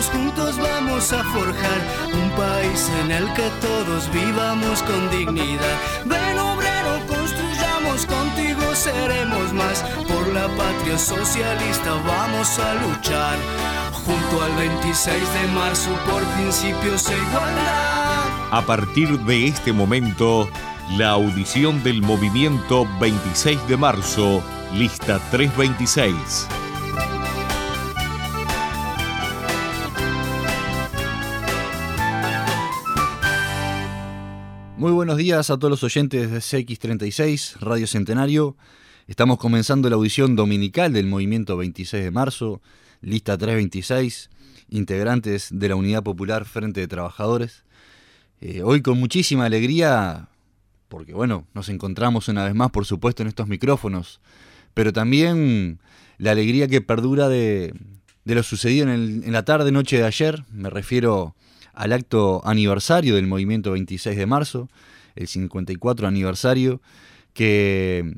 juntos, juntos vamos a forjar un país en el que todos vivamos con dignidad. Ven obrero, construyamos, contigo seremos más. Por la patria socialista vamos a luchar. Junto al 26 de marzo por principios e igualdad. A partir de este momento, la audición del movimiento 26 de marzo, lista 326. Muy buenos días a todos los oyentes de CX36, Radio Centenario. Estamos comenzando la audición dominical del movimiento 26 de marzo, lista 326, integrantes de la Unidad Popular Frente de Trabajadores. Hoy con muchísima alegría, porque bueno, nos encontramos una vez más, por supuesto, en estos micrófonos, pero también la alegría que perdura de lo sucedido en la tarde-noche de ayer. Me refiero al acto aniversario del movimiento 26 de marzo, el 54 aniversario, que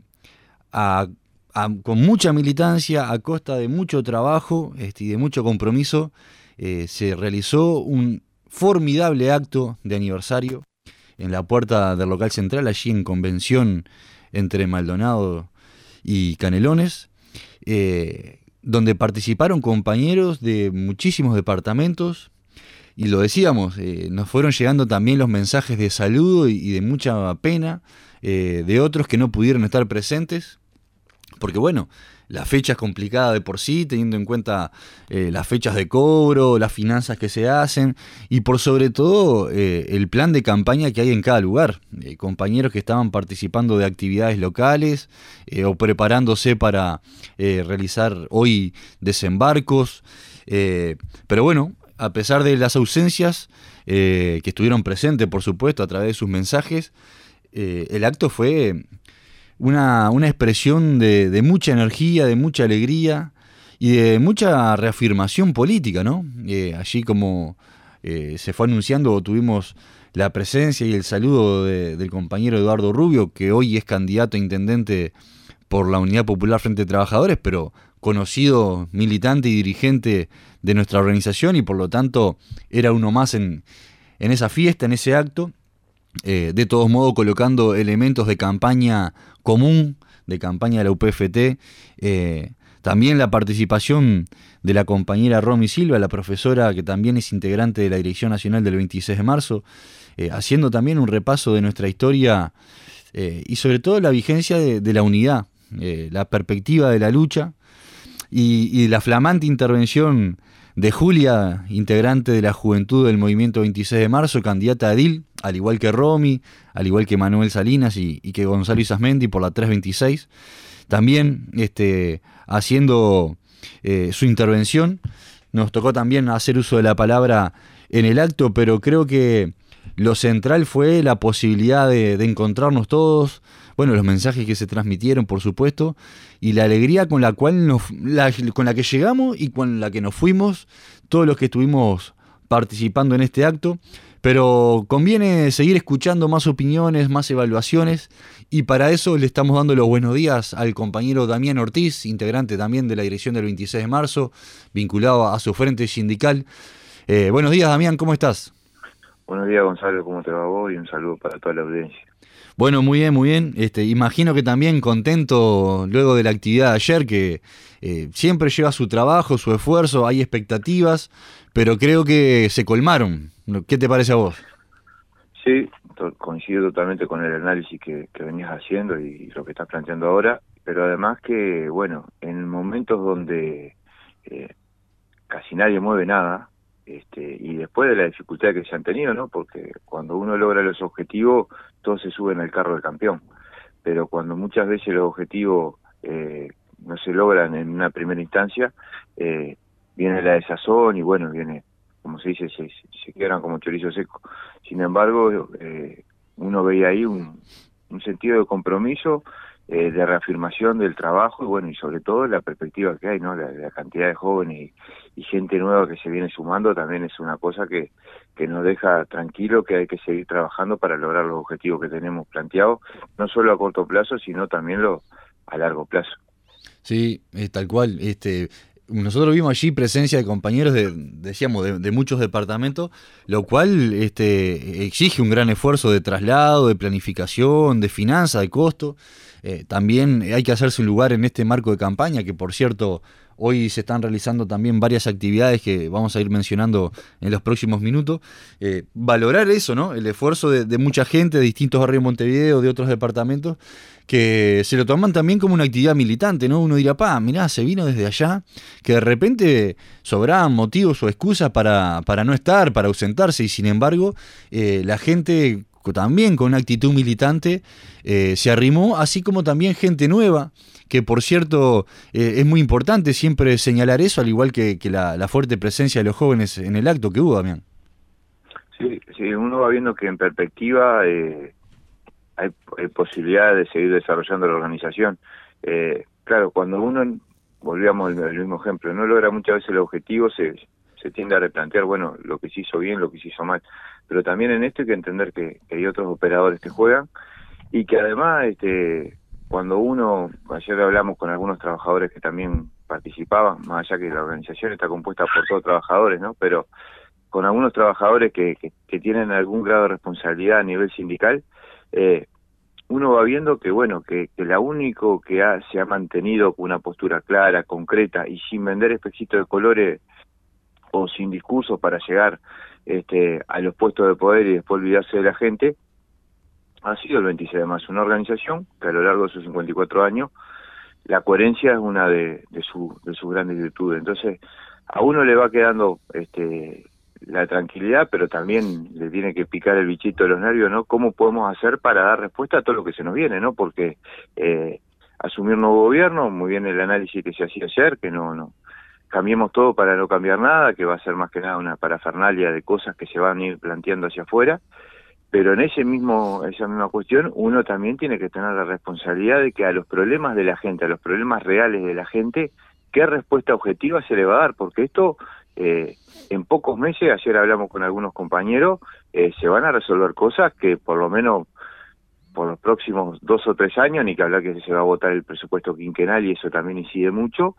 con mucha militancia, a costa de mucho trabajo y de mucho compromiso, se realizó un formidable acto de aniversario en la puerta del local central, allí en Convención entre Maldonado y Canelones, donde participaron compañeros de muchísimos departamentos. Y lo decíamos, nos fueron llegando también los mensajes de saludo y de mucha pena de otros que no pudieron estar presentes, porque bueno, la fecha es complicada de por sí, teniendo en cuenta las fechas de cobro, las finanzas que se hacen y por sobre todo el plan de campaña que hay en cada lugar. Compañeros que estaban participando de actividades locales o preparándose para realizar hoy desembarcos, pero bueno, a pesar de las ausencias que estuvieron presentes, por supuesto, a través de sus mensajes, el acto fue una expresión de mucha energía, de mucha alegría y de mucha reafirmación política, ¿no? Allí como se fue anunciando, tuvimos la presencia y el saludo del compañero Eduardo Rubio, que hoy es candidato a intendente por la Unidad Popular Frente de Trabajadores, pero conocido militante y dirigente de nuestra organización y por lo tanto era uno más en esa fiesta, en ese acto, de todos modos colocando elementos de campaña común, de campaña de la UPFT, también la participación de la compañera Romy Silva, la profesora que también es integrante de la Dirección Nacional del 26 de marzo, haciendo también un repaso de nuestra historia y sobre todo la vigencia de la unidad, la perspectiva de la lucha y la flamante intervención de Julia, integrante de la Juventud del Movimiento 26 de marzo, candidata a edil, al igual que Romy, al igual que Manuel Salinas y que Gonzalo Isasmendi por la 326, también haciendo su intervención. Nos tocó también hacer uso de la palabra en el acto, pero creo que lo central fue la posibilidad de encontrarnos todos, bueno, los mensajes que se transmitieron, por supuesto, y la alegría con la cual con la que llegamos y con la que nos fuimos, todos los que estuvimos participando en este acto. Pero conviene seguir escuchando más opiniones, más evaluaciones, y para eso le estamos dando los buenos días al compañero Damián Ortiz, integrante también de la dirección del 26 de marzo, vinculado a su frente sindical. Buenos días, Damián, ¿cómo estás? Buenos días, Gonzalo, ¿cómo te va vos? Y un saludo para toda la audiencia. Bueno, muy bien, muy bien. Imagino que también contento luego de la actividad de ayer, que siempre lleva su trabajo, su esfuerzo, hay expectativas, pero creo que se colmaron. ¿Qué te parece a vos? Sí, coincido totalmente con el análisis que venías haciendo y lo que estás planteando ahora, pero además que, bueno, en momentos donde casi nadie mueve nada, y después de la dificultad que se han tenido, ¿no? Porque cuando uno logra los objetivos, todos se suben al carro del campeón, pero cuando muchas veces los objetivos no se logran en una primera instancia, viene la desazón y bueno, viene, como se dice, se quedan como chorizo seco. Sin embargo, uno veía ahí un sentido de compromiso, de reafirmación del trabajo y bueno, y sobre todo la perspectiva que hay, ¿no? La cantidad de jóvenes y gente nueva que se viene sumando también es una cosa que nos deja tranquilo, que hay que seguir trabajando para lograr los objetivos que tenemos planteados, no solo a corto plazo, sino también a largo plazo. Sí, tal cual. nosotros vimos allí presencia de compañeros de muchos departamentos, lo cual exige un gran esfuerzo de traslado, de planificación, de finanza, de costo. También hay que hacerse un lugar en este marco de campaña, que por cierto, hoy se están realizando también varias actividades que vamos a ir mencionando en los próximos minutos. Valorar eso, ¿no? El esfuerzo de mucha gente de distintos barrios de Montevideo, de otros departamentos, que se lo toman también como una actividad militante, ¿no? Uno dirá, mirá, se vino desde allá, que de repente sobraban motivos o excusas para no estar, para ausentarse, y sin embargo, la gente también con una actitud militante se arrimó, así como también gente nueva, que por cierto es muy importante siempre señalar eso, al igual que la fuerte presencia de los jóvenes en el acto que hubo, Damián. Sí, uno va viendo que en perspectiva hay posibilidades de seguir desarrollando la organización. Claro, cuando uno, volvíamos al mismo ejemplo, no logra muchas veces el objetivo, se tiende a replantear, bueno, lo que se hizo bien, lo que se hizo mal. Pero también en esto hay que entender que hay otros operadores que juegan y que además, cuando ayer hablamos con algunos trabajadores que también participaban, más allá que la organización está compuesta por todos trabajadores, ¿no? Pero con algunos trabajadores que tienen algún grado de responsabilidad a nivel sindical, uno va viendo que bueno, que la único que se ha mantenido con una postura clara, concreta y sin vender espejitos de colores o sin discursos para llegar a los puestos de poder y después olvidarse de la gente, ha sido el 26 de marzo, una organización que a lo largo de sus 54 años, la coherencia es una de sus grandes virtudes. Entonces, a uno le va quedando la tranquilidad, pero también le tiene que picar el bichito de los nervios, ¿no? ¿Cómo podemos hacer para dar respuesta a todo lo que se nos viene, ¿no? Porque asumir nuevo gobierno, muy bien el análisis que se hacía ayer, que no cambiemos todo para no cambiar nada, que va a ser más que nada una parafernalia de cosas que se van a ir planteando hacia afuera, pero en esa misma cuestión uno también tiene que tener la responsabilidad de que a los problemas de la gente, a los problemas reales de la gente, ¿qué respuesta objetiva se le va a dar? Porque esto, en pocos meses, ayer hablamos con algunos compañeros, se van a resolver cosas que por lo menos por los próximos 2 o 3 años, ni que hablar que se va a votar el presupuesto quinquenal y eso también incide mucho,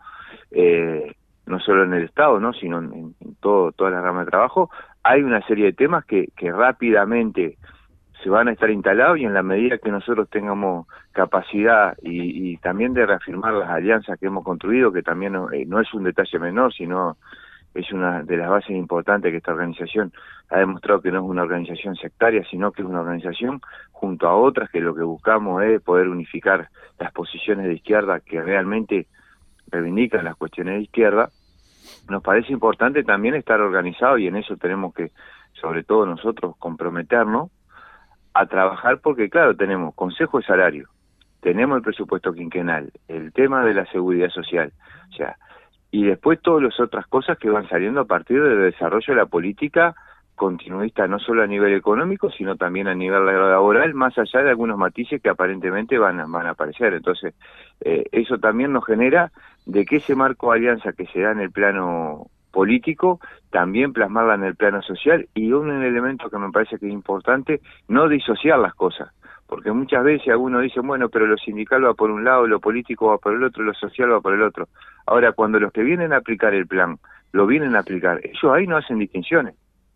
no solo en el Estado, ¿no? Sino en toda la rama de trabajo, hay una serie de temas que rápidamente se van a estar instalados y en la medida que nosotros tengamos capacidad y también de reafirmar las alianzas que hemos construido, que también no es un detalle menor, sino es una de las bases importantes que esta organización ha demostrado que no es una organización sectaria, sino que es una organización junto a otras que lo que buscamos es poder unificar las posiciones de izquierda que realmente reivindican las cuestiones de izquierda. Nos parece importante también estar organizado y en eso tenemos que, sobre todo nosotros, comprometernos a trabajar porque, claro, tenemos consejo de salario, tenemos el presupuesto quinquenal, el tema de la seguridad social, o sea, y después todas las otras cosas que van saliendo a partir del desarrollo de la política continuista, no solo a nivel económico, sino también a nivel laboral, más allá de algunos matices que aparentemente van a aparecer. Entonces, eso también nos genera de que ese marco de alianza que se da en el plano político, también plasmarla en el plano social, y un elemento que me parece que es importante, no disociar las cosas, porque muchas veces algunos dicen, bueno, pero lo sindical va por un lado, lo político va por el otro, lo social va por el otro. Ahora, cuando los que vienen a aplicar el plan, lo vienen a aplicar, ellos ahí no hacen distinciones.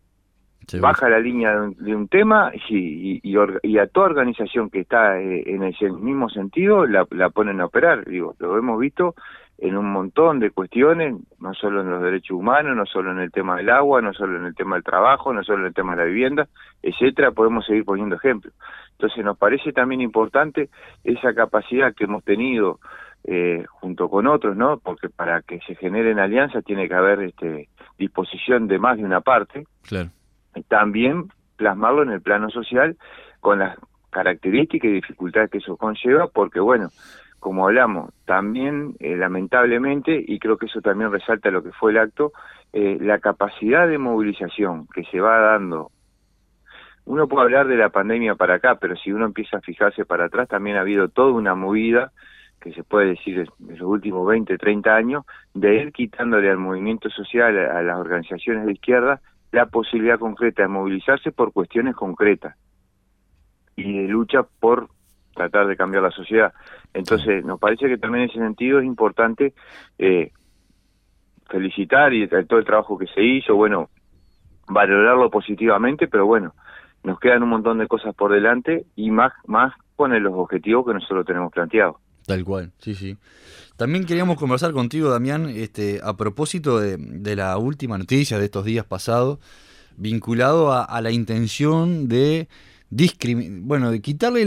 Baja la línea de un tema y a toda organización que está en ese mismo sentido la ponen a operar. Digo, lo hemos visto en un montón de cuestiones, no solo en los derechos humanos, no solo en el tema del agua, no solo en el tema del trabajo, no solo en el tema de la vivienda, etcétera. Podemos seguir poniendo ejemplos. Entonces nos parece también importante esa capacidad que hemos tenido junto con otros, ¿no? Porque para que se generen alianzas tiene que haber disposición de más de una parte. Claro. También plasmarlo en el plano social con las características y dificultades que eso conlleva, porque bueno, como hablamos, también lamentablemente, y creo que eso también resalta lo que fue el acto, la capacidad de movilización que se va dando. Uno puede hablar de la pandemia para acá, pero si uno empieza a fijarse para atrás, también ha habido toda una movida, que se puede decir de los últimos 20, 30 años, de ir quitándole al movimiento social, a las organizaciones de izquierda, la posibilidad concreta de movilizarse por cuestiones concretas y de lucha por tratar de cambiar la sociedad. Entonces, nos parece que también en ese sentido es importante felicitar y todo el trabajo que se hizo, bueno, valorarlo positivamente, pero bueno, nos quedan un montón de cosas por delante y más con los objetivos que nosotros tenemos planteados. Tal cual, sí, sí. También queríamos conversar contigo, Damián, a propósito de la última noticia de estos días pasados, vinculado a la intención de de quitarle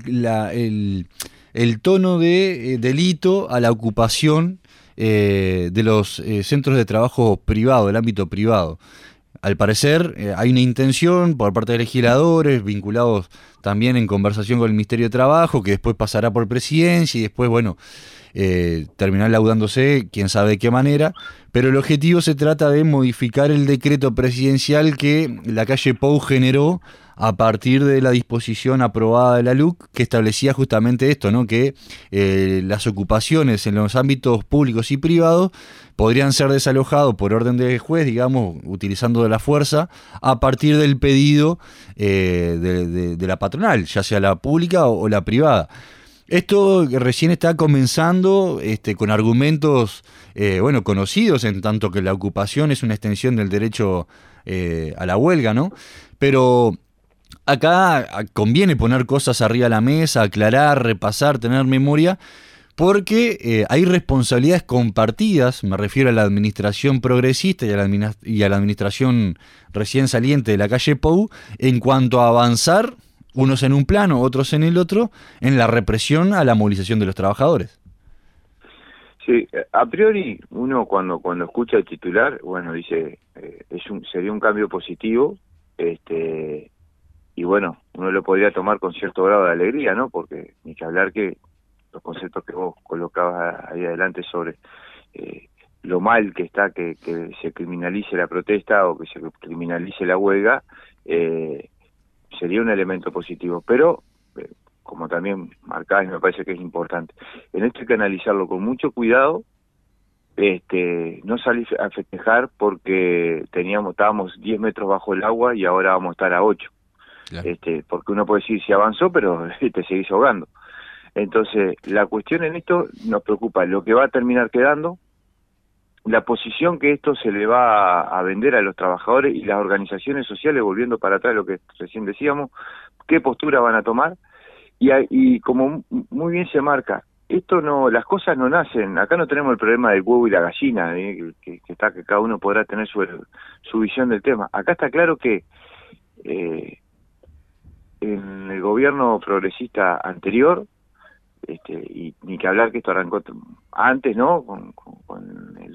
el tono de delito a la ocupación de los centros de trabajo privado, del ámbito privado. Al parecer hay una intención por parte de legisladores vinculados también en conversación con el Ministerio de Trabajo, que después pasará por presidencia y después, bueno, terminar laudándose, quién sabe de qué manera, pero el objetivo se trata de modificar el decreto presidencial que la calle Pou generó a partir de la disposición aprobada de la LUC, que establecía justamente esto, ¿no? Que las ocupaciones en los ámbitos públicos y privados podrían ser desalojados por orden del juez, digamos, utilizando de la fuerza, a partir del pedido de la patronal, ya sea la pública o la privada. Esto recién está comenzando con argumentos conocidos, en tanto que la ocupación es una extensión del derecho a la huelga, ¿no? Pero acá conviene poner cosas arriba de la mesa, aclarar, repasar, tener memoria, porque hay responsabilidades compartidas, me refiero a la administración progresista y a la administración recién saliente de la calle Pou, en cuanto a avanzar, unos en un plano, otros en el otro, en la represión a la movilización de los trabajadores. Sí, a priori uno cuando escucha el titular, bueno, dice, sería un cambio positivo, y bueno, uno lo podría tomar con cierto grado de alegría, ¿no? Porque ni que hablar que los conceptos que vos colocabas ahí adelante sobre lo mal que está que se criminalice la protesta o que se criminalice la huelga, sería un elemento positivo, pero como también marcás, me parece que es importante, en esto hay que analizarlo con mucho cuidado, no salir a festejar porque estábamos 10 metros bajo el agua y ahora vamos a estar a 8. Claro. Porque uno puede decir si avanzó, pero te seguís ahogando. Entonces, la cuestión en esto nos preocupa lo que va a terminar quedando, la posición que esto se le va a vender a los trabajadores y las organizaciones sociales, volviendo para atrás lo que recién decíamos, qué postura van a tomar, y como muy bien se marca, las cosas no nacen, acá no tenemos el problema del huevo y la gallina, que cada uno podrá tener su visión del tema. Acá está claro que en el gobierno progresista anterior, y ni que hablar que esto arrancó antes, ¿no? Con el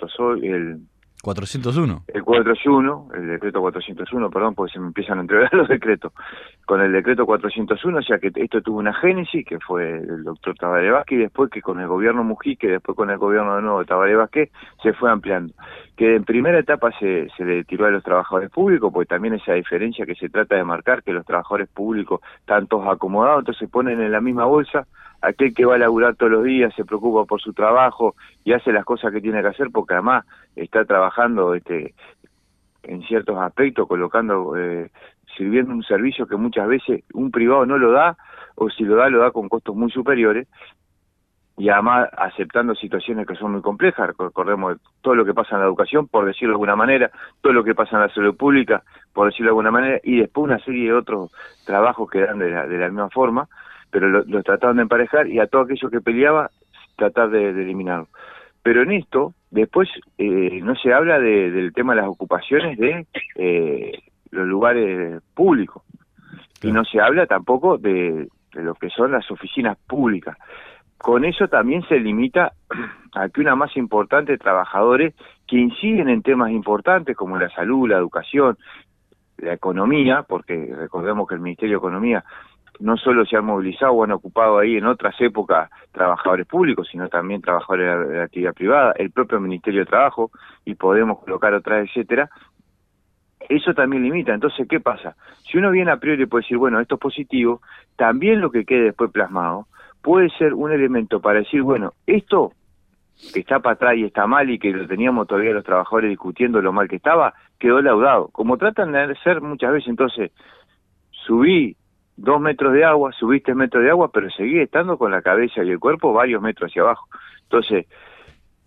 401. El 401, el decreto 401, perdón, porque se me empiezan a entregar los decretos. Con el decreto 401, o sea que esto tuvo una génesis, que fue el doctor Tabaré Vázquez, y después que con el gobierno Mujica, después con el gobierno de nuevo de Tabaré Vázquez, se fue ampliando. Que en primera etapa se le tiró a los trabajadores públicos, porque también esa diferencia que se trata de marcar, que los trabajadores públicos están todos acomodados, entonces se ponen en la misma bolsa. Aquel que va a laburar todos los días, se preocupa por su trabajo y hace las cosas que tiene que hacer, porque además está trabajando en ciertos aspectos, sirviendo un servicio que muchas veces un privado no lo da, o si lo da con costos muy superiores, y además aceptando situaciones que son muy complejas. Recordemos todo lo que pasa en la educación, por decirlo de alguna manera, todo lo que pasa en la salud pública, por decirlo de alguna manera, y después una serie de otros trabajos que dan de la misma forma, pero los trataban de emparejar, y a todo aquello que peleaba, tratar de eliminarlo. Pero en esto, después, no se habla del tema de las ocupaciones de los lugares públicos, y no se habla tampoco de lo que son las oficinas públicas. Con eso también se limita a que una masa importante de trabajadores que inciden en temas importantes como la salud, la educación, la economía, porque recordemos que el Ministerio de Economía no solo se han movilizado o han ocupado ahí en otras épocas trabajadores públicos, sino también trabajadores de la actividad privada, el propio Ministerio de Trabajo, y podemos colocar otras, etcétera. Eso también limita. Entonces, ¿qué pasa? Si uno viene a priori y puede decir, bueno, esto es positivo, también lo que quede después plasmado puede ser un elemento para decir, bueno, esto que está para atrás y está mal y que lo teníamos todavía los trabajadores discutiendo lo mal que estaba, quedó laudado. Como tratan de hacer muchas veces, entonces, subí 2 metros de agua, subí 3 metros de agua, pero seguí estando con la cabeza y el cuerpo varios metros hacia abajo. Entonces,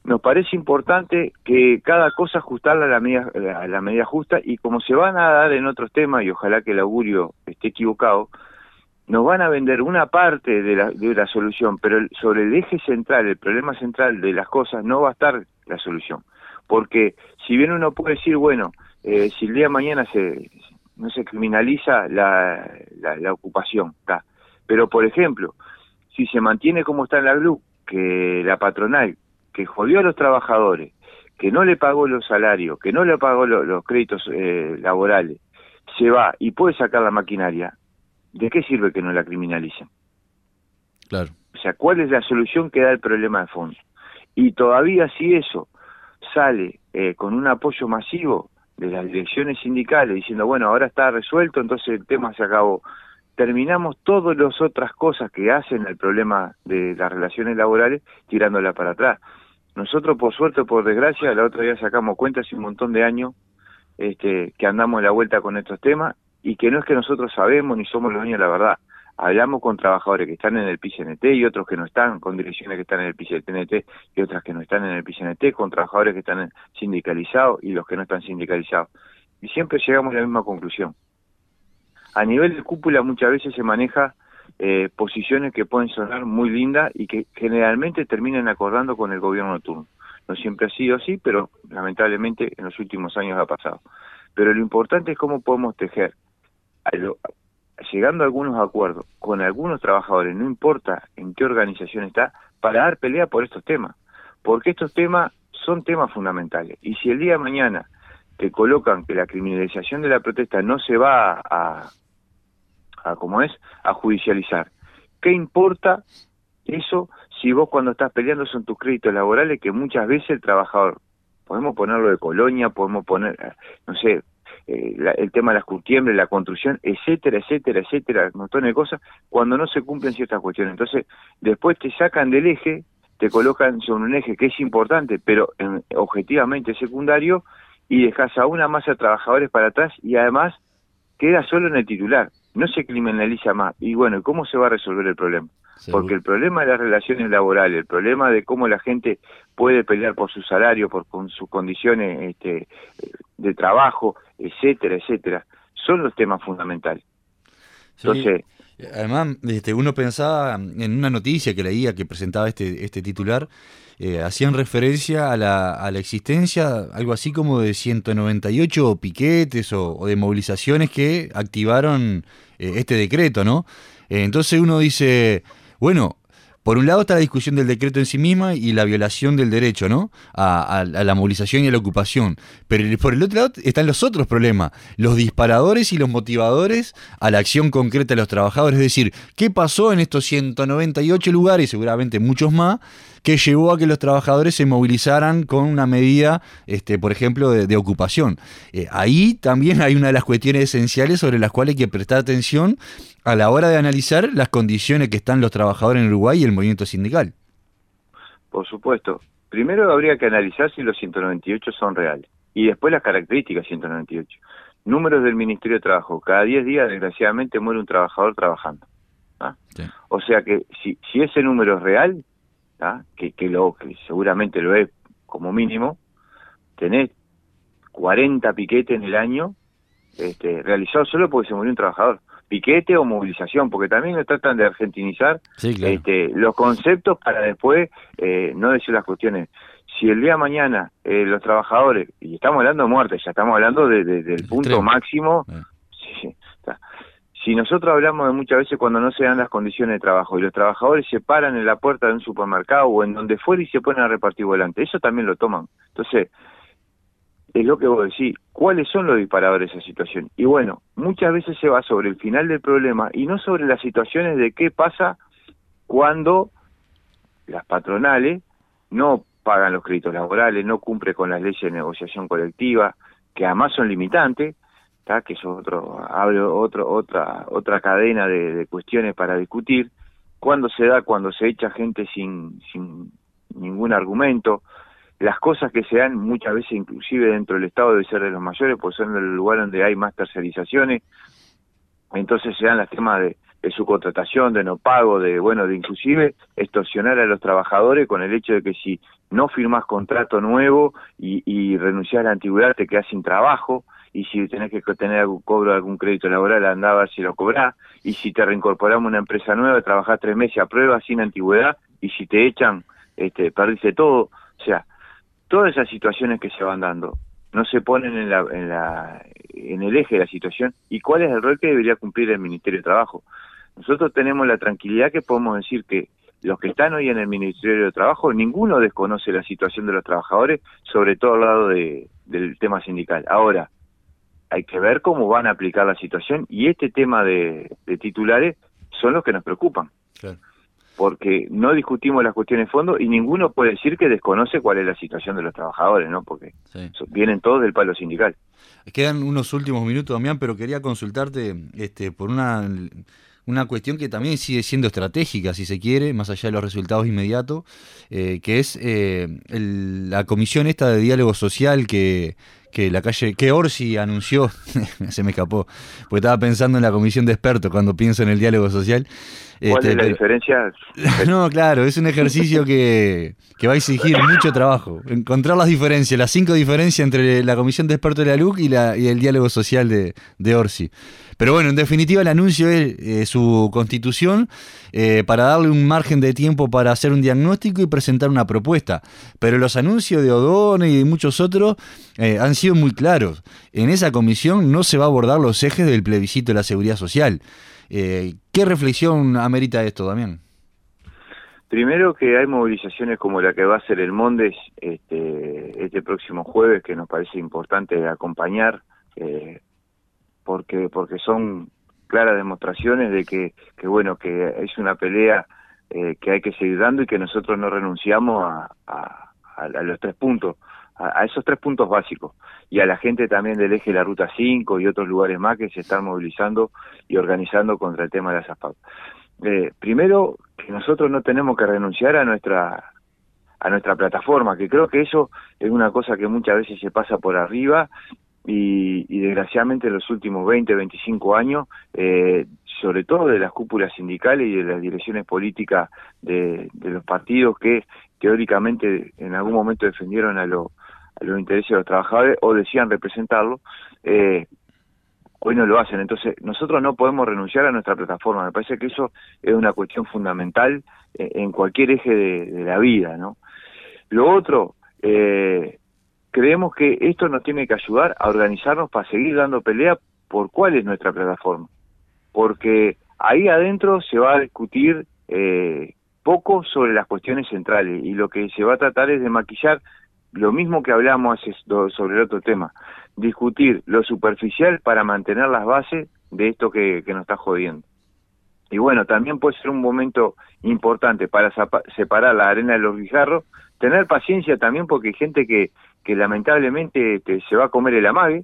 nos parece importante que cada cosa ajustarla a la medida justa, y como se van a dar en otros temas, y ojalá que el augurio esté equivocado, nos van a vender una parte de la solución, pero sobre el eje central, el problema central de las cosas, no va a estar la solución. Porque si bien uno puede decir, bueno, si el día de mañana no se criminaliza la ocupación, ¿tá? Pero por ejemplo, si se mantiene como está en la GLU, que la patronal, que jodió a los trabajadores, que no le pagó los salarios, que no le pagó los créditos laborales, se va y puede sacar la maquinaria, ¿de qué sirve que no la criminalicen? Claro. O sea, ¿cuál es la solución que da el problema de fondo? Y todavía si eso sale con un apoyo masivo de las direcciones sindicales diciendo, bueno, ahora está resuelto, entonces el tema se acabó, terminamos todas las otras cosas que hacen el problema de las relaciones laborales tirándola para atrás. Nosotros, por suerte o por desgracia, el otro día sacamos cuenta hace un montón de años que andamos en la vuelta con estos temas, y que no es que nosotros sabemos ni somos los dueños de la verdad. Hablamos con trabajadores que están en el PICNT y otros que no están, con direcciones que están en el PICNT y otras que no están en el PICNT, con trabajadores que están sindicalizados y los que no están sindicalizados. Y siempre llegamos a la misma conclusión. A nivel de cúpula muchas veces se maneja posiciones que pueden sonar muy lindas y que generalmente terminan acordando con el gobierno de turno. No siempre ha sido así, pero lamentablemente en los últimos años ha pasado. Pero lo importante es cómo podemos tejer, llegando a algunos acuerdos con algunos trabajadores, no importa en qué organización está, para dar pelea por estos temas. Porque estos temas son temas fundamentales. Y si el día de mañana te colocan que la criminalización de la protesta no se va a judicializar, ¿qué importa eso si vos cuando estás peleando son tus créditos laborales, que muchas veces el trabajador, podemos ponerlo de colonia, podemos poner, no sé, el tema de las curtiembres, la construcción, etcétera, etcétera, etcétera, un montón de cosas, cuando no se cumplen ciertas cuestiones. Entonces, después te sacan del eje, te colocan sobre un eje que es importante, pero objetivamente secundario, y dejas a una masa de trabajadores para atrás, y además queda solo en el titular, no se criminaliza más. Y bueno, ¿cómo se va a resolver el problema? Seguro. Porque el problema de las relaciones laborales, el problema de cómo la gente puede pelear por su salario, con sus condiciones de trabajo, etcétera, etcétera, son los temas fundamentales. Sí. Entonces, además, uno pensaba en una noticia que leía que presentaba este titular, hacían referencia a la existencia, algo así como de 198 piquetes o de movilizaciones que activaron este decreto, ¿no? Entonces uno dice, bueno, por un lado está la discusión del decreto en sí misma y la violación del derecho, ¿no?, a la movilización y a la ocupación. Pero por el otro lado están los otros problemas, los disparadores y los motivadores a la acción concreta de los trabajadores. Es decir, ¿qué pasó en estos 198 lugares, y seguramente muchos más, que llevó a que los trabajadores se movilizaran con una medida, por ejemplo, de ocupación? Ahí también hay una de las cuestiones esenciales sobre las cuales hay que prestar atención a la hora de analizar las condiciones que están los trabajadores en Uruguay y el movimiento sindical. Por supuesto. Primero habría que analizar si los 198 son reales. Y después las características de 198. Números del Ministerio de Trabajo. Cada 10 días, desgraciadamente, muere un trabajador trabajando. ¿Ah? Sí. O sea que si ese número es real, ¿ah?, que seguramente lo es como mínimo, tenés 40 piquetes en el año realizados solo porque se murió un trabajador. Piquete o movilización, porque también lo tratan de argentinizar, sí, claro, los conceptos para después no decir las cuestiones. Si el día de mañana los trabajadores, y estamos hablando de muerte, ya estamos hablando del punto máximo, sí, si nosotros hablamos de muchas veces cuando no se dan las condiciones de trabajo y los trabajadores se paran en la puerta de un supermercado o en donde fuera y se ponen a repartir volante, eso también lo toman. Entonces, es lo que vos decís, ¿cuáles son los disparadores de esa situación? Y bueno, muchas veces se va sobre el final del problema y no sobre las situaciones de qué pasa cuando las patronales no pagan los créditos laborales, no cumplen con las leyes de negociación colectiva, que además son limitantes, ¿tá?, que eso abre otra cadena de cuestiones para discutir. ¿Cuándo se da? Cuando se echa gente sin ningún argumento. Las cosas que se dan muchas veces inclusive dentro del Estado debe ser de los mayores, porque son el lugar donde hay más tercerizaciones. Entonces se dan los temas subcontratación, de no pago, de inclusive extorsionar a los trabajadores con el hecho de que si no firmás contrato nuevo y renunciás a la antigüedad te quedás sin trabajo, y si tenés que tener algún cobro de algún crédito laboral, andá a ver si lo cobrás, y si te reincorporamos a una empresa nueva, trabajás 3 meses a prueba sin antigüedad, y si te echan, perdiste todo. O sea, todas esas situaciones que se van dando no se ponen en el eje de la situación. ¿Y cuál es el rol que debería cumplir el Ministerio de Trabajo? Nosotros tenemos la tranquilidad que podemos decir que los que están hoy en el Ministerio de Trabajo, ninguno desconoce la situación de los trabajadores, sobre todo al lado del tema sindical. Ahora, hay que ver cómo van a aplicar la situación, y este tema de titulares son los que nos preocupan. Claro. Porque no discutimos las cuestiones de fondo y ninguno puede decir que desconoce cuál es la situación de los trabajadores, ¿no? Porque sí, vienen todos del palo sindical. Quedan unos últimos minutos, Damián, pero quería consultarte por una cuestión que también sigue siendo estratégica, si se quiere, más allá de los resultados inmediatos, que es la comisión esta de diálogo social que Orsi anunció. Se me escapó, porque estaba pensando en la comisión de expertos cuando pienso en el diálogo social. ¿Cuál es la diferencia? No, claro, es un ejercicio que va a exigir mucho trabajo. Encontrar las diferencias, las 5 diferencias entre la comisión de expertos de la LUC y el diálogo social de Orsi. Pero bueno, en definitiva el anuncio es su constitución para darle un margen de tiempo para hacer un diagnóstico y presentar una propuesta. Pero los anuncios de O'Donnell y de muchos otros han sido muy claros. En esa comisión no se va a abordar los ejes del plebiscito de la seguridad social. ¿Qué reflexión amerita esto, Damián? Primero, que hay movilizaciones como la que va a hacer el Mondes este próximo jueves, que nos parece importante acompañar, porque son claras demostraciones de que es una pelea que hay que seguir dando, y que nosotros no renunciamos a los 3 puntos, a esos 3 puntos básicos, y a la gente también del eje de la Ruta 5 y otros lugares más que se están movilizando y organizando contra el tema de las AFAP. Primero, que nosotros no tenemos que renunciar a nuestra plataforma, que creo que eso es una cosa que muchas veces se pasa por arriba, y desgraciadamente en los últimos 20, 25 años, sobre todo de las cúpulas sindicales y de las direcciones políticas de los partidos que teóricamente en algún momento defendieron a los intereses de los trabajadores o decían representarlo, hoy no lo hacen. Entonces nosotros no podemos renunciar a nuestra plataforma. Me parece que eso es una cuestión fundamental en cualquier eje de la vida, ¿no? Lo otro, creemos que esto nos tiene que ayudar a organizarnos para seguir dando pelea por cuál es nuestra plataforma, porque ahí adentro se va a discutir poco sobre las cuestiones centrales, y lo que se va a tratar es de maquillar lo mismo que hablamos sobre el otro tema, discutir lo superficial para mantener las bases de esto que nos está jodiendo. Y bueno, también puede ser un momento importante para separar la arena de los guijarros, tener paciencia también, porque hay gente que lamentablemente se va a comer el amague,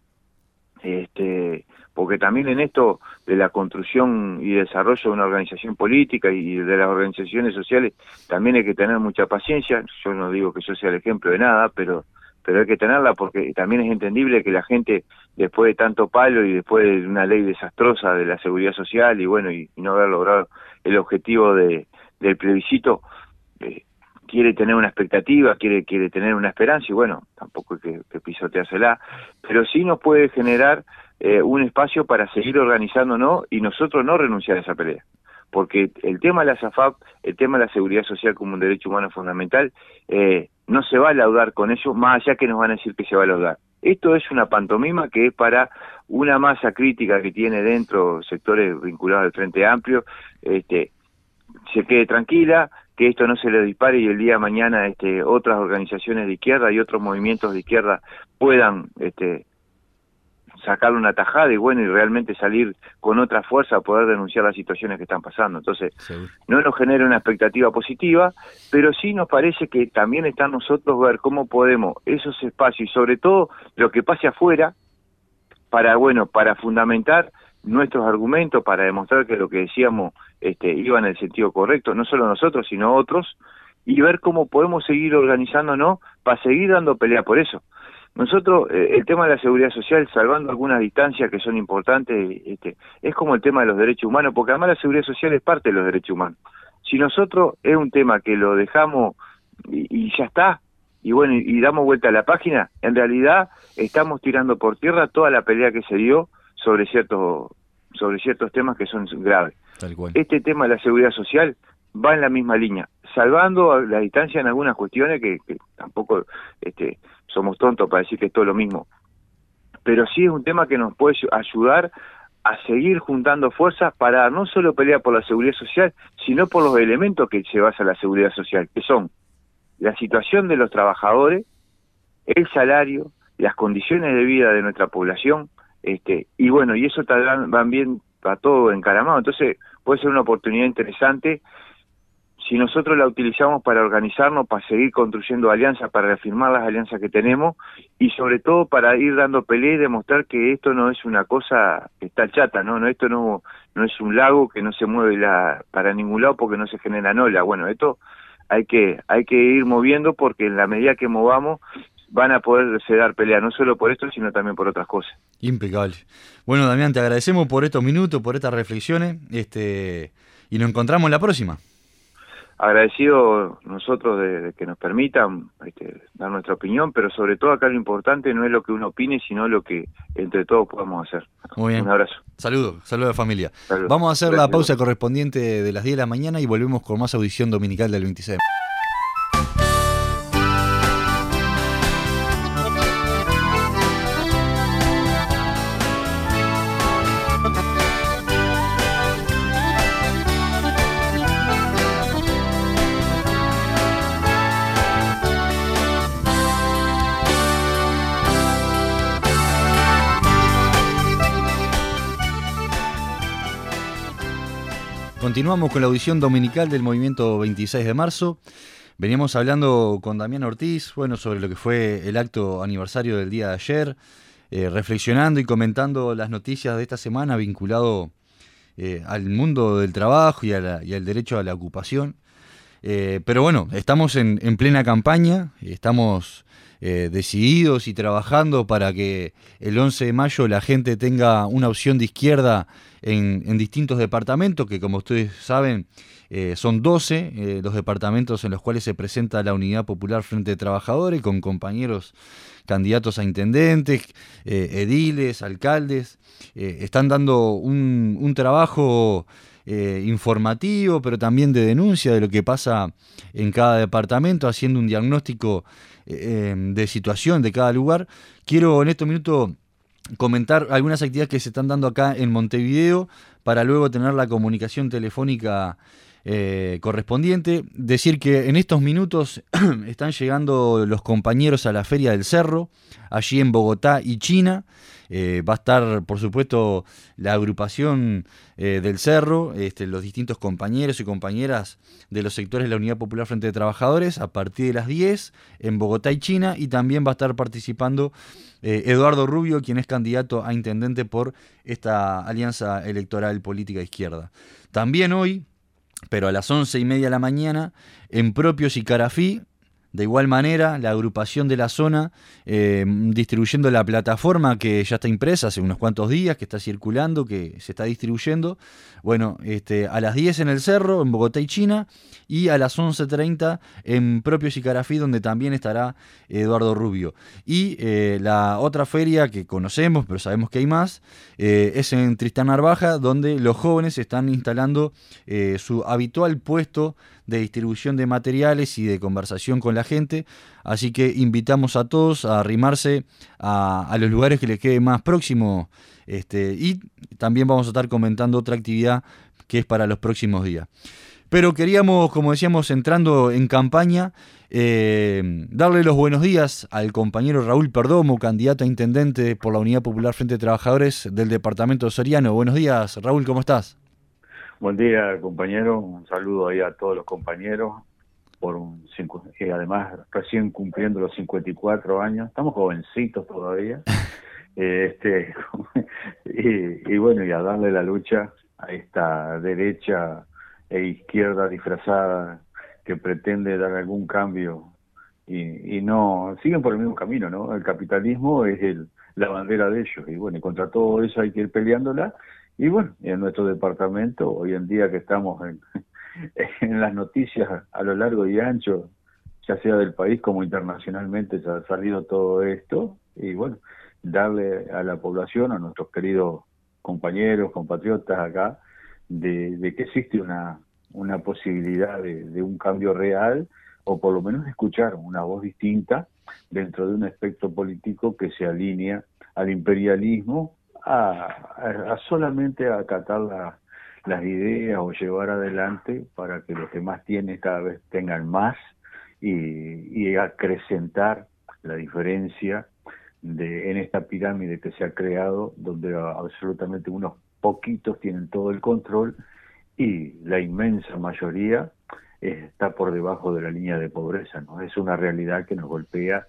porque también en esto de la construcción y desarrollo de una organización política y de las organizaciones sociales también hay que tener mucha paciencia. Yo no digo que yo sea el ejemplo de nada, pero hay que tenerla, porque también es entendible que la gente, después de tanto palo y después de una ley desastrosa de la seguridad social y no haber logrado el objetivo del plebiscito, quiere tener una expectativa, quiere tener una esperanza, y tampoco hay que pisoteársela, pero sí nos puede generar un espacio para seguir organizándonos y nosotros no renunciar a esa pelea, porque el tema de la SAFAP, el tema de la seguridad social como un derecho humano fundamental, no se va a laudar con eso, más allá que nos van a decir que se va a laudar. Esto es una pantomima que es para una masa crítica que tiene dentro sectores vinculados al Frente Amplio, se quede tranquila, que esto no se le dispare y el día de mañana otras organizaciones de izquierda y otros movimientos de izquierda puedan sacarle una tajada y realmente salir con otra fuerza a poder denunciar las situaciones que están pasando. Entonces, no nos genera una expectativa positiva, pero sí nos parece que también está en nosotros ver cómo podemos esos espacios y sobre todo lo que pase afuera para fundamentar nuestros argumentos, para demostrar que lo que decíamos iba en el sentido correcto, no solo nosotros, sino otros, y ver cómo podemos seguir organizándonos para seguir dando pelea por eso. Nosotros, el tema de la seguridad social, salvando algunas distancias que son importantes, es como el tema de los derechos humanos, porque además la seguridad social es parte de los derechos humanos. Si nosotros es un tema que lo dejamos y ya está, y bueno, y damos vuelta a la página, en realidad estamos tirando por tierra toda la pelea que se dio sobre ciertos temas que son graves. Tal cual. Este tema de la seguridad social va en la misma línea, salvando la distancia en algunas cuestiones que tampoco somos tontos para decir que es todo lo mismo, pero sí es un tema que nos puede ayudar a seguir juntando fuerzas para no solo pelear por la seguridad social, sino por los elementos que se basa la seguridad social, que son la situación de los trabajadores, el salario, las condiciones de vida de nuestra población, y bueno, y eso van bien para todo encaramado. Entonces puede ser una oportunidad interesante si nosotros la utilizamos para organizarnos, para seguir construyendo alianzas, para reafirmar las alianzas que tenemos y sobre todo para ir dando pelea y demostrar que esto no es una cosa que está chata, ¿no? Esto no es un lago que no se mueve para ningún lado porque no se generan olas. Bueno, esto hay que ir moviendo porque en la medida que movamos van a poderse dar pelea, no solo por esto, sino también por otras cosas. Impecable. Bueno, Damián, te agradecemos por estos minutos, por estas reflexiones, y nos encontramos en la próxima. Agradecido nosotros de que nos permitan dar nuestra opinión, pero sobre todo acá lo importante no es lo que uno opine, sino lo que entre todos podamos hacer. Muy bien. Un abrazo. Saludos de familia. Saludos. Vamos a hacer Gracias. La pausa correspondiente de las 10 de la mañana y volvemos con más audición dominical del 26. Continuamos con la audición dominical del movimiento 26 de marzo. Veníamos hablando con Damián Ortiz, sobre lo que fue el acto aniversario del día de ayer, reflexionando y comentando las noticias de esta semana vinculado al mundo del trabajo y al derecho a la ocupación. Pero bueno, estamos en plena campaña, estamos decididos y trabajando para que el 11 de mayo la gente tenga una opción de izquierda en distintos departamentos, que como ustedes saben son 12 los departamentos en los cuales se presenta la Unidad Popular Frente de Trabajadores, con compañeros candidatos a intendentes, ediles, alcaldes. Están dando un trabajo informativo, pero también de denuncia de lo que pasa en cada departamento, haciendo un diagnóstico de situación de cada lugar. Quiero en estos minutos comentar algunas actividades que se están dando acá en Montevideo para luego tener la comunicación telefónica correspondiente. Decir que en estos minutos están llegando los compañeros a la Feria del Cerro, allí en Bogotá y China. Va a estar, por supuesto, la agrupación del Cerro, los distintos compañeros y compañeras de los sectores de la Unidad Popular Frente de Trabajadores a partir de las 10 en Bogotá y China, y también va a estar participando Eduardo Rubio, quien es candidato a intendente por esta alianza electoral política izquierda. También hoy, pero a las 11:30 de la mañana, en Propios y Carafí, de igual manera, la agrupación de la zona distribuyendo la plataforma que ya está impresa hace unos cuantos días, que está circulando, que se está distribuyendo. Bueno, a las 10 en el Cerro, en Bogotá y China, y a las 11:30 en Propios y Carafí, donde también estará Eduardo Rubio. Y la otra feria que conocemos, pero sabemos que hay más, es en Tristán Narvaja, donde los jóvenes están instalando su habitual puesto de distribución de materiales y de conversación con la gente, así que invitamos a todos a arrimarse a los lugares que les quede más próximo, y también vamos a estar comentando otra actividad que es para los próximos días. Pero queríamos, como decíamos, entrando en campaña, darle los buenos días al compañero Raúl Perdomo, candidato a intendente por la Unidad Popular Frente de Trabajadores del departamento soriano. Buenos días, Raúl, ¿cómo estás? Buen día, compañero. Un saludo ahí a todos los compañeros y además recién cumpliendo los 54 años. Estamos jovencitos todavía. Y bueno, y a darle la lucha a esta derecha e izquierda disfrazada que pretende dar algún cambio y no siguen por el mismo camino, ¿no? El capitalismo es la bandera de ellos, y bueno, y contra todo eso hay que ir peleándola. Y bueno, en nuestro departamento, hoy en día que estamos en las noticias a lo largo y ancho, ya sea del país como internacionalmente, ya ha salido todo esto, y bueno, darle a la población, a nuestros queridos compañeros, compatriotas acá, de que existe una posibilidad de un cambio real, o por lo menos escuchar una voz distinta dentro de un espectro político que se alinea al imperialismo, a solamente acatar las ideas o llevar adelante para que los que más tienen cada vez tengan más, y acrecentar la diferencia en esta pirámide que se ha creado, donde absolutamente unos poquitos tienen todo el control y la inmensa mayoría está por debajo de la línea de pobreza, ¿no? Es una realidad que nos golpea,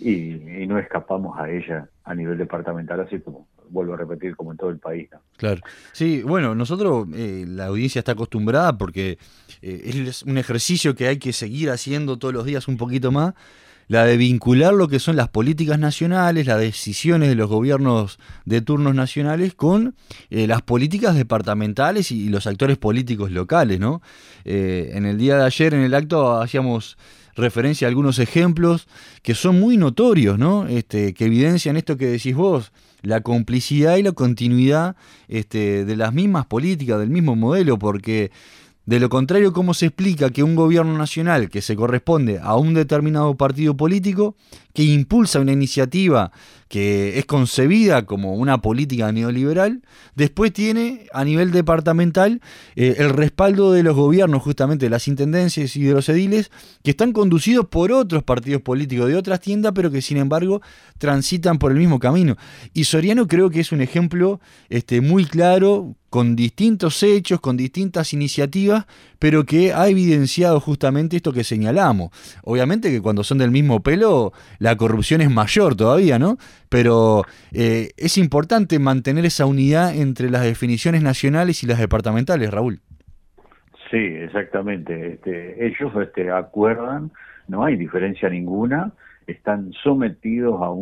y no escapamos a ella a nivel departamental, así como, vuelvo a repetir, como en todo el país, ¿no? Claro. Sí, bueno, nosotros, la audiencia está acostumbrada porque es un ejercicio que hay que seguir haciendo todos los días un poquito más, la de vincular lo que son las políticas nacionales, las decisiones de los gobiernos de turnos nacionales con las políticas departamentales y los actores políticos locales, ¿no? En el día de ayer, en el acto, hacíamos referencia a algunos ejemplos que son muy notorios, ¿no? Que evidencian esto que decís vos, la complicidad y la continuidad de las mismas políticas, del mismo modelo, porque de lo contrario, ¿cómo se explica que un gobierno nacional que se corresponde a un determinado partido político, que impulsa una iniciativa que es concebida como una política neoliberal, después tiene a nivel departamental el respaldo de los gobiernos, justamente de las intendencias y de los ediles, que están conducidos por otros partidos políticos de otras tiendas, pero que sin embargo transitan por el mismo camino? Y Soriano creo que es un ejemplo muy claro, con distintos hechos, con distintas iniciativas, pero que ha evidenciado justamente esto que señalamos. Obviamente que cuando son del mismo pelo, la corrupción es mayor todavía, ¿no? Pero es importante mantener esa unidad entre las definiciones nacionales y las departamentales, Raúl. Sí, exactamente. Ellos acuerdan, no hay diferencia ninguna, están sometidos a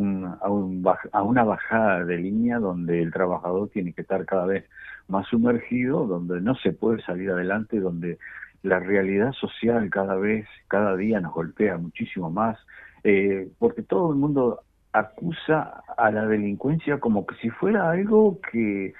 una bajada de línea donde el trabajador tiene que estar cada vez más sumergido, donde no se puede salir adelante, donde la realidad social cada día nos golpea muchísimo más, porque todo el mundo acusa a la delincuencia como que si fuera algo que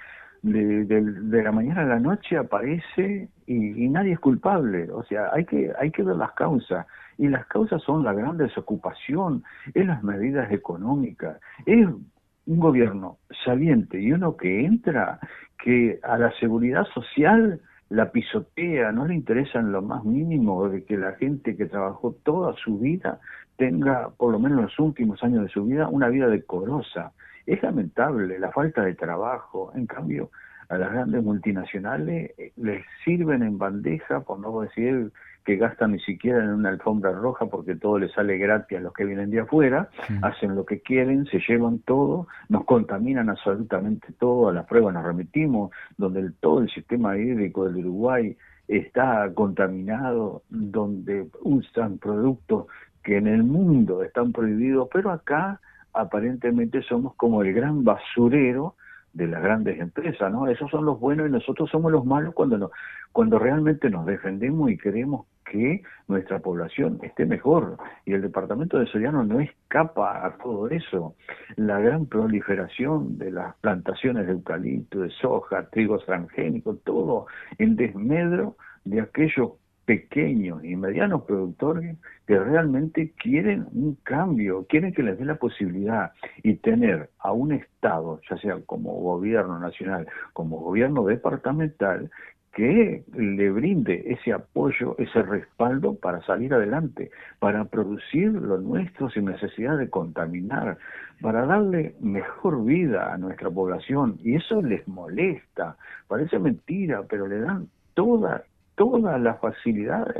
de la mañana a la noche aparece y nadie es culpable. O sea, hay que ver las causas, y las causas son la gran desocupación, es las medidas económicas, es un gobierno saliente y uno que entra, que a la seguridad social la pisotea, no le interesa en lo más mínimo de que la gente que trabajó toda su vida tenga, por lo menos en los últimos años de su vida, una vida decorosa. Es lamentable la falta de trabajo. En cambio, a las grandes multinacionales les sirven en bandeja, por no decir que gastan ni siquiera en una alfombra roja porque todo les sale gratis a los que vienen de afuera, hacen lo que quieren, se llevan todo, nos contaminan absolutamente todo, a las pruebas nos remitimos, donde todo el sistema hídrico del Uruguay está contaminado, donde usan productos que en el mundo están prohibidos, pero acá aparentemente somos como el gran basurero de las grandes empresas, ¿no? Esos son los buenos y nosotros somos los malos cuando realmente nos defendemos y queremos que nuestra población esté mejor. Y el departamento de Soriano no escapa a todo eso. La gran proliferación de las plantaciones de eucalipto, de soja, trigo transgénico, todo en desmedro de aquellos pequeños y medianos productores que realmente quieren un cambio, quieren que les dé la posibilidad, y tener a un Estado, ya sea como gobierno nacional, como gobierno departamental, que le brinde ese apoyo, ese respaldo para salir adelante, para producir lo nuestro sin necesidad de contaminar, para darle mejor vida a nuestra población. Y eso les molesta, parece mentira, pero le dan todas las facilidades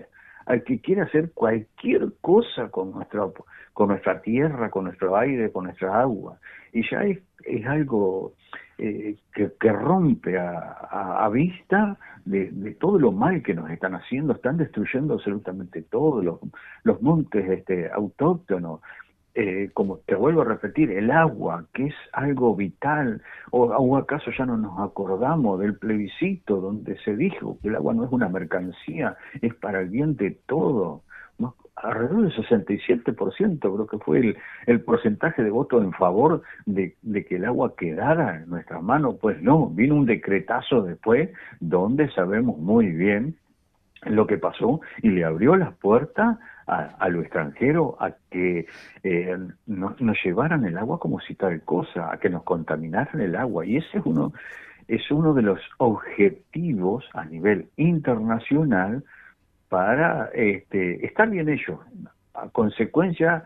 al que quiere hacer cualquier cosa con nuestra tierra, con nuestro aire, con nuestra agua. Y ya es algo que rompe a vista de todo lo mal que nos están haciendo. Están destruyendo absolutamente todos los montes autóctonos. Como te vuelvo a repetir, el agua, que es algo vital, o acaso ya no nos acordamos del plebiscito donde se dijo que el agua no es una mercancía, es para el bien de todo. Alrededor del 67% creo que fue el porcentaje de votos en favor de que el agua quedara en nuestras manos. Pues no, vino un decretazo después donde sabemos muy bien lo que pasó y le abrió las puertas a lo extranjero a que nos llevaran el agua como si tal cosa, a que nos contaminaran el agua. Y ese es uno de los objetivos a nivel internacional para estar bien ellos, a consecuencia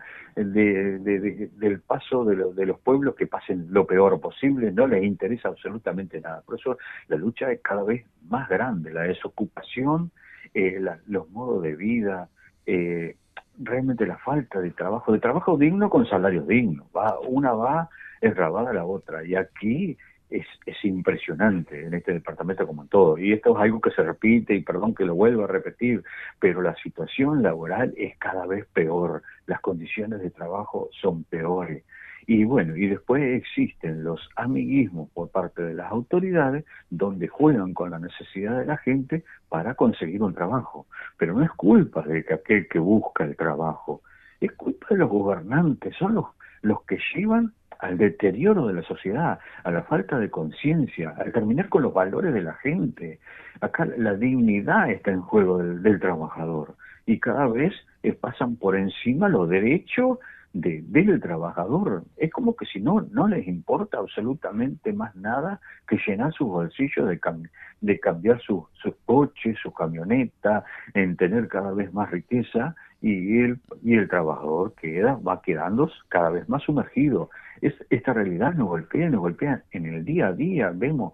del paso de los pueblos, que pasen lo peor posible. No les interesa absolutamente nada. Por eso la lucha es cada vez más grande, la desocupación, los modos de vida, realmente la falta de trabajo digno con salarios dignos. Una va enrabada a la otra, y aquí es impresionante en este departamento como en todo, y esto es algo que se repite, y perdón que lo vuelva a repetir, pero la situación laboral es cada vez peor, las condiciones de trabajo son peores. Y bueno, y después existen los amiguismos por parte de las autoridades, donde juegan con la necesidad de la gente para conseguir un trabajo. Pero no es culpa de aquel que busca el trabajo, es culpa de los gobernantes, son los que llevan al deterioro de la sociedad, a la falta de conciencia, a terminar con los valores de la gente. Acá la dignidad está en juego del trabajador, y cada vez pasan por encima los derechos del trabajador. Es como que si no les importa absolutamente más nada que llenar sus bolsillos de cambiar sus coches, su camioneta, en tener cada vez más riqueza, y el trabajador va quedando cada vez más sumergido. Esta realidad nos golpea en el día a día. Vemos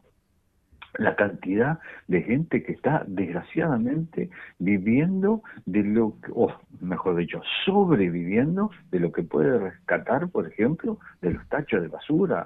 la cantidad de gente que está desgraciadamente viviendo o mejor dicho, sobreviviendo de lo que puede rescatar, por ejemplo, de los tachos de basura,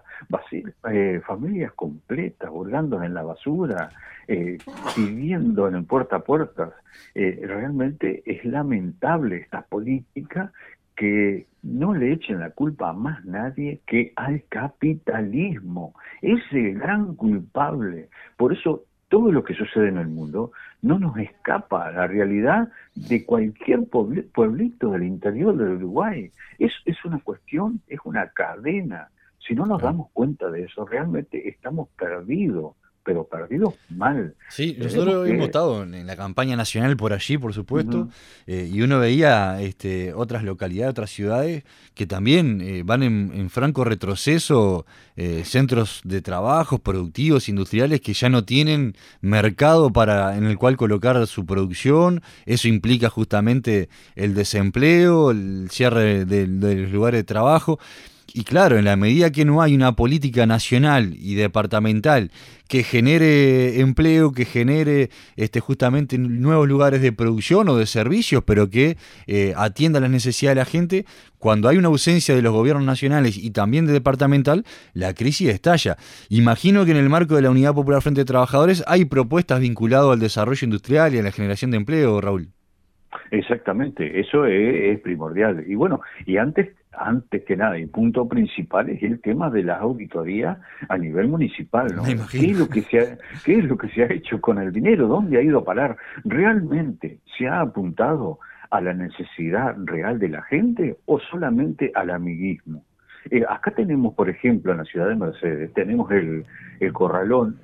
familias completas hurgando en la basura, viviendo en el puerta a puerta. Realmente es lamentable esta política, que no le echen la culpa a más nadie que al capitalismo. Es el gran culpable. Por eso todo lo que sucede en el mundo no nos escapa a la realidad de cualquier pueblito del interior del Uruguay. Es una cuestión, es una cadena. Si no nos damos cuenta de eso, realmente estamos perdidos, pero perdidos mal. Sí, nosotros hemos estado en la campaña nacional por allí, por supuesto, y uno veía otras localidades, otras ciudades que también van en franco retroceso, centros de trabajos productivos, industriales, que ya no tienen mercado en el cual colocar su producción. Eso implica justamente el desempleo, el cierre de los lugares de trabajo. Y claro, en la medida que no hay una política nacional y departamental que genere empleo, que genere justamente nuevos lugares de producción o de servicios, pero que atienda las necesidades de la gente, cuando hay una ausencia de los gobiernos nacionales y también de departamental, la crisis estalla. Imagino que en el marco de la Unidad Popular Frente de Trabajadores hay propuestas vinculadas al desarrollo industrial y a la generación de empleo, Raúl. Exactamente, eso es primordial. Y bueno, y antes que nada, el punto principal es el tema de las auditorías a nivel municipal, ¿no? ¿Qué es lo que se ha hecho con el dinero? ¿Dónde ha ido a parar? ¿Realmente se ha apuntado a la necesidad real de la gente o solamente al amiguismo? Acá tenemos, por ejemplo, en la ciudad de Mercedes, tenemos el corralón,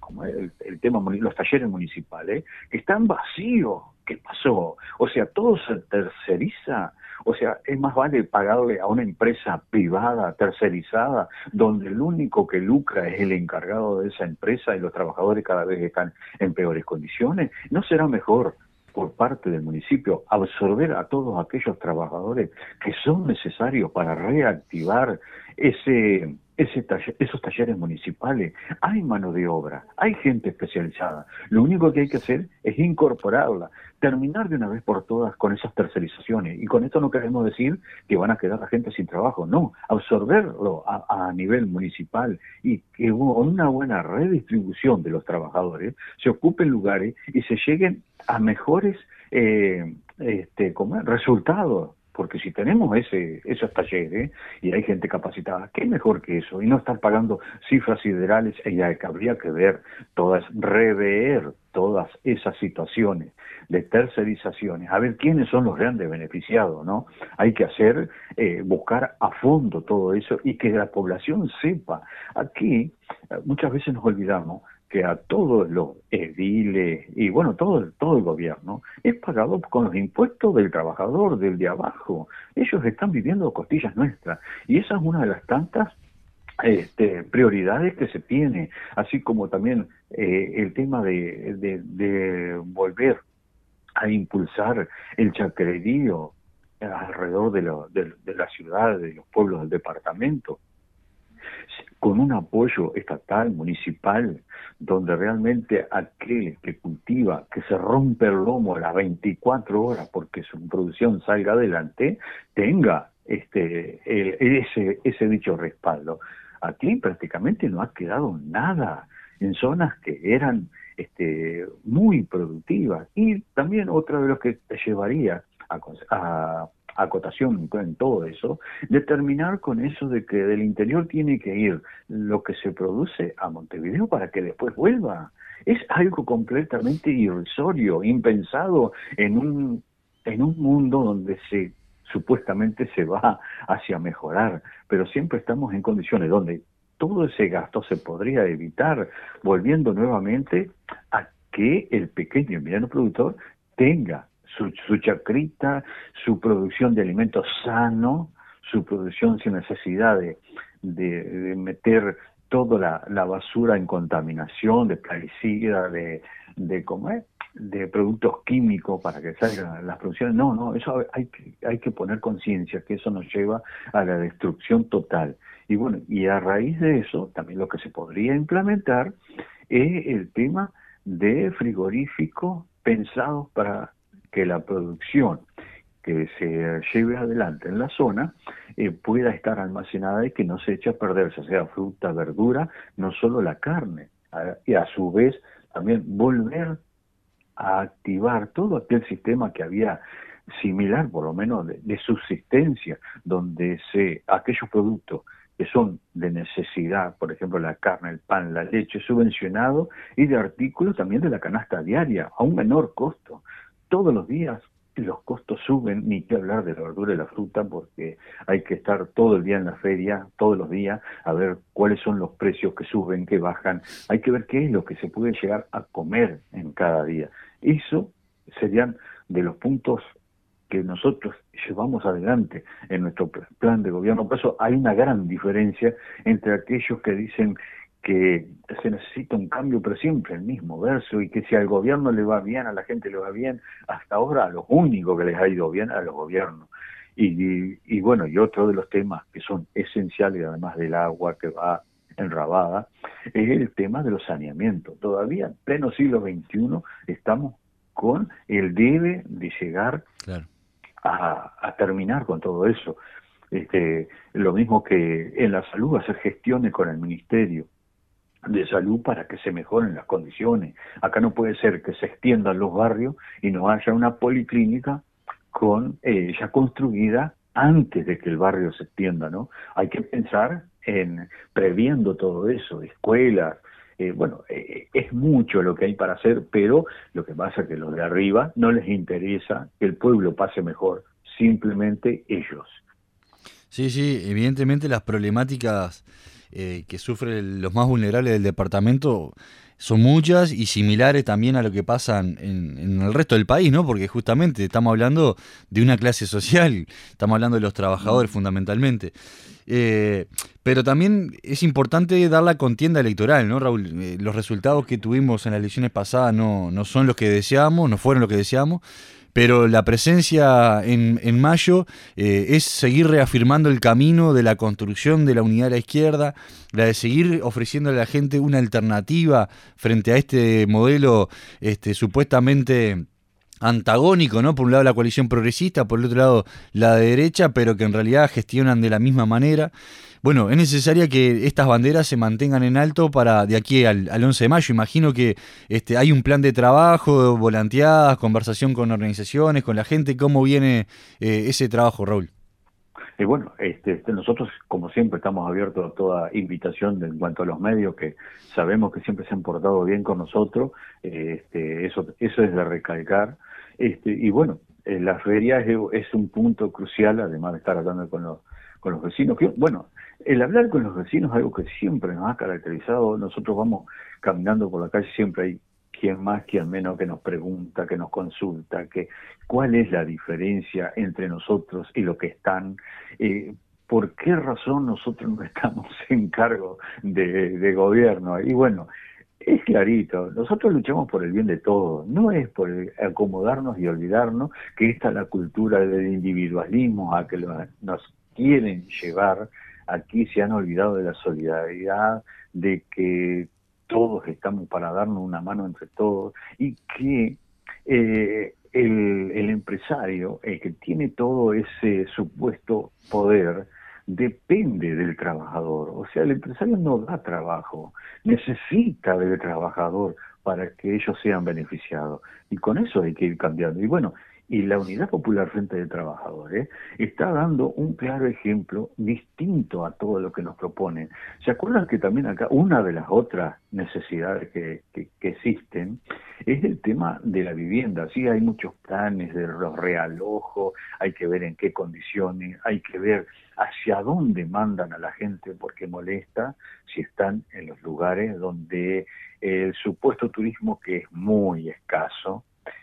el tema, los talleres municipales, que están vacíos. ¿Qué pasó? O sea, todo se terceriza. O sea, es más vale pagarle a una empresa privada, tercerizada, donde el único que lucra es el encargado de esa empresa y los trabajadores cada vez están en peores condiciones. ¿No será mejor por parte del municipio absorber a todos aquellos trabajadores que son necesarios para reactivar ese esos talleres municipales, hay mano de obra, hay gente especializada. Lo único que hay que hacer es incorporarla, terminar de una vez por todas con esas tercerizaciones. Y con esto no queremos decir que van a quedar la gente sin trabajo, no, absorberlo a nivel municipal y que con una buena redistribución de los trabajadores se ocupen lugares y se lleguen a mejores resultados. Porque si tenemos esos talleres y hay gente capacitada, ¿qué mejor que eso? Y no estar pagando cifras siderales, habría que rever todas esas situaciones de tercerizaciones, a ver quiénes son los grandes beneficiados, ¿no? Hay que buscar a fondo todo eso y que la población sepa. Aquí muchas veces nos olvidamos que a todos los ediles y bueno, todo el gobierno es pagado con los impuestos del trabajador, del de abajo. Ellos están viviendo costillas nuestras y esa es una de las tantas prioridades que se tiene, así como también el tema de volver a impulsar el chacrerío alrededor de la ciudad, de los pueblos del departamento, con un apoyo estatal, municipal, donde realmente aquel que cultiva, que se rompe el lomo a las 24 horas porque su producción salga adelante, tenga ese dicho respaldo. Aquí prácticamente no ha quedado nada en zonas que eran muy productivas. Y también otra de lo que te llevaría a acotación en todo eso, determinar con eso de que del interior tiene que ir lo que se produce a Montevideo para que después vuelva. Es algo completamente irrisorio, impensado en un mundo donde supuestamente se va hacia mejorar, pero siempre estamos en condiciones donde todo ese gasto se podría evitar, volviendo nuevamente a que el pequeño y mediano productor tenga su chacrita, su producción de alimentos sano, su producción sin necesidad de meter toda la basura en contaminación, de plaguicidas, de productos químicos para que salgan las producciones. No, eso hay que poner conciencia, que eso nos lleva a la destrucción total. Y bueno, y a raíz de eso, también lo que se podría implementar es el tema de frigoríficos pensados para que la producción que se lleve adelante en la zona pueda estar almacenada y que no se eche a perder, sea fruta, verdura, no solo la carne. Y a su vez también volver a activar todo aquel sistema que había similar, por lo menos de subsistencia, donde aquellos productos que son de necesidad, por ejemplo la carne, el pan, la leche, subvencionado, y de artículos también de la canasta diaria, a un menor costo. Todos los días los costos suben, ni que hablar de la verdura y la fruta, porque hay que estar todo el día en la feria, todos los días, a ver cuáles son los precios que suben, que bajan. Hay que ver qué es lo que se puede llegar a comer en cada día. Eso serían de los puntos que nosotros llevamos adelante en nuestro plan de gobierno. Por eso hay una gran diferencia entre aquellos que dicen que se necesita un cambio, pero siempre el mismo verso, y que si al gobierno le va bien, a la gente le va bien, hasta ahora a los únicos que les ha ido bien a los gobiernos. Y bueno, y otro de los temas que son esenciales, además del agua que va enrabada, es el tema de los saneamientos. Todavía en pleno siglo XXI estamos con el debe de llegar a terminar con todo eso. Lo mismo que en la salud, hacer gestiones con el Ministerio de Salud para que se mejoren las condiciones. Acá no puede ser que se extiendan los barrios y no haya una policlínica ya construida antes de que el barrio se extienda, ¿no? Hay que pensar en previendo todo eso, escuelas. Es mucho lo que hay para hacer, pero lo que pasa es que los de arriba no les interesa que el pueblo pase mejor, simplemente ellos. Sí, evidentemente las problemáticas que sufren los más vulnerables del departamento son muchas y similares también a lo que pasa en el resto del país, ¿no? Porque justamente estamos hablando de una clase social, estamos hablando de los trabajadores fundamentalmente. Pero también es importante dar la contienda electoral, ¿no, Raúl? Los resultados que tuvimos en las elecciones pasadas no son los que deseamos, no fueron los que deseamos, pero la presencia en mayo es seguir reafirmando el camino de la construcción de la unidad de la izquierda, la de seguir ofreciendo a la gente una alternativa frente a este modelo supuestamente antagónico, ¿no? Por un lado la coalición progresista, por el otro lado la de derecha, pero que en realidad gestionan de la misma manera. Bueno, es necesaria que estas banderas se mantengan en alto para de aquí al 11 de mayo. Imagino que hay un plan de trabajo, volanteadas, conversación con organizaciones, con la gente. ¿Cómo viene ese trabajo, Raúl? Bueno, nosotros, como siempre, estamos abiertos a toda invitación en cuanto a los medios, que sabemos que siempre se han portado bien con nosotros. Eso es de recalcar. Y bueno, la feria es un punto crucial, además de estar hablando con los vecinos. Bueno, el hablar con los vecinos es algo que siempre nos ha caracterizado. Nosotros vamos caminando por la calle, siempre hay quien más, quien menos, que nos pregunta, que nos consulta, que cuál es la diferencia entre nosotros y lo que están, por qué razón nosotros no estamos en cargo de gobierno. Y bueno, es clarito, nosotros luchamos por el bien de todos, no es por acomodarnos y olvidarnos que esta es la cultura del individualismo a que nos quieren llevar. Aquí se han olvidado de la solidaridad, de que todos estamos para darnos una mano entre todos, y que el empresario, el que tiene todo ese supuesto poder, depende del trabajador. O sea, el empresario no da trabajo, necesita del trabajador para que ellos sean beneficiados, y con eso hay que ir cambiando. Y bueno, y la Unidad Popular Frente de Trabajadores está dando un claro ejemplo distinto a todo lo que nos proponen. ¿Se acuerdan que también acá una de las otras necesidades que existen es el tema de la vivienda? Sí, hay muchos planes de los realojos, hay que ver en qué condiciones, hay que ver hacia dónde mandan a la gente, porque molesta si están en los lugares donde el supuesto turismo, que es muy escaso,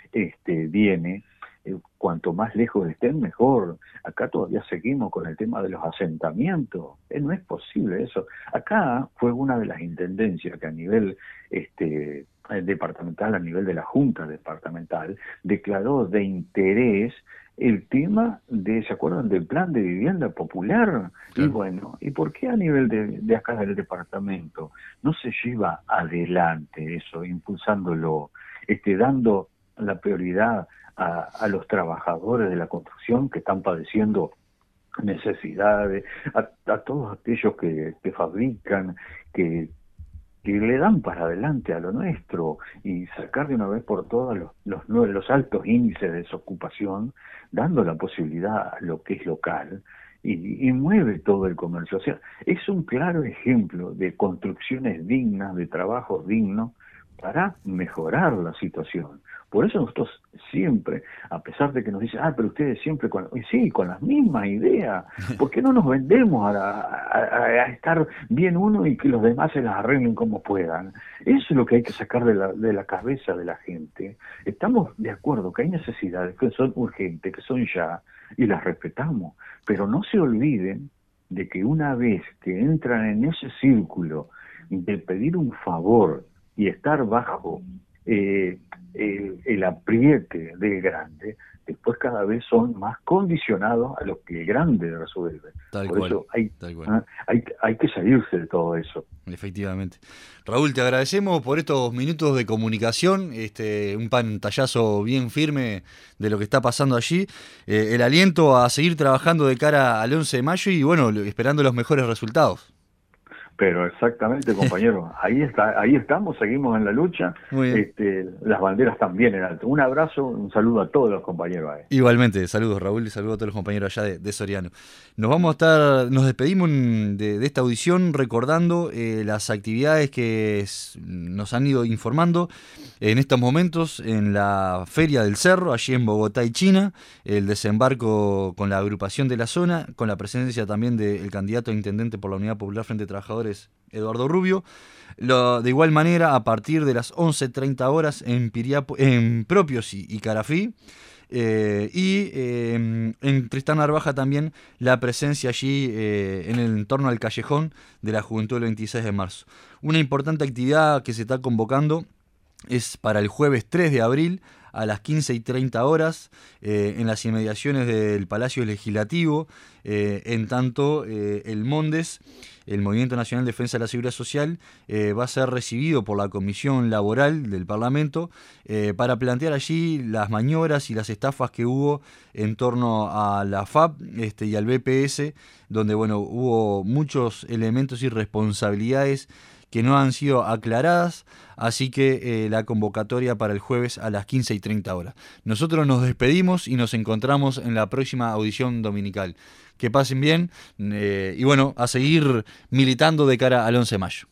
viene. Cuanto más lejos estén, mejor. Acá todavía seguimos con el tema de los asentamientos. No es posible eso. Acá fue una de las intendencias que a nivel departamental, a nivel de la Junta Departamental, declaró de interés el tema ¿se acuerdan del plan de vivienda popular? Claro. Y bueno, ¿y por qué a nivel de acá del departamento no se lleva adelante eso, impulsándolo, dando la prioridad a los trabajadores de la construcción que están padeciendo necesidades, a todos aquellos que fabrican, que le dan para adelante a lo nuestro, y sacar de una vez por todas los altos índices de desocupación, dando la posibilidad a lo que es local, y mueve todo el comercio. O sea, es un claro ejemplo de construcciones dignas, de trabajos dignos, para mejorar la situación. Por eso nosotros siempre, a pesar de que nos dicen, pero ustedes siempre con las mismas ideas, ¿por qué no nos vendemos a estar bien uno y que los demás se las arreglen como puedan? Eso es lo que hay que sacar de la cabeza de la gente. Estamos de acuerdo que hay necesidades que son urgentes, que son ya, y las respetamos, pero no se olviden de que una vez que entran en ese círculo de pedir un favor y estar bajo el apriete del grande, después cada vez son más condicionados a lo que el grande resuelve. Por eso hay que salirse de todo eso. Efectivamente. Raúl, te agradecemos por estos minutos de comunicación, un pantallazo bien firme de lo que está pasando allí, el aliento a seguir trabajando de cara al 11 de mayo y bueno, esperando los mejores resultados. Pero exactamente, compañero, ahí estamos, seguimos en la lucha. Las banderas también en alto. Un abrazo, un saludo a todos los compañeros ahí. Igualmente, saludos Raúl y saludos a todos los compañeros allá de Soriano. Nos despedimos de esta audición recordando las actividades que nos han ido informando en estos momentos en la Feria del Cerro, allí en Bogotá y China, el desembarco con la agrupación de la zona, con la presencia también del candidato a intendente por la Unidad Popular Frente de Trabajadores, Eduardo Rubio. De igual manera, a partir de las 11:30 horas en Propios y Carafí, en Tristán Narvaja también la presencia allí en el entorno al callejón de la Juventud del 26 de marzo. Una importante actividad que se está convocando es para el jueves 3 de abril a las 15:30 en las inmediaciones del Palacio Legislativo. En tanto, el Mondes, el Movimiento Nacional de Defensa de la Seguridad Social, va a ser recibido por la Comisión Laboral del Parlamento para plantear allí las maniobras y las estafas que hubo en torno a la FAP y al BPS, donde hubo muchos elementos y responsabilidades que no han sido aclaradas, así que la convocatoria para el jueves a las 15:30. Nosotros nos despedimos y nos encontramos en la próxima audición dominical. Que pasen bien y a seguir militando de cara al 11 de mayo.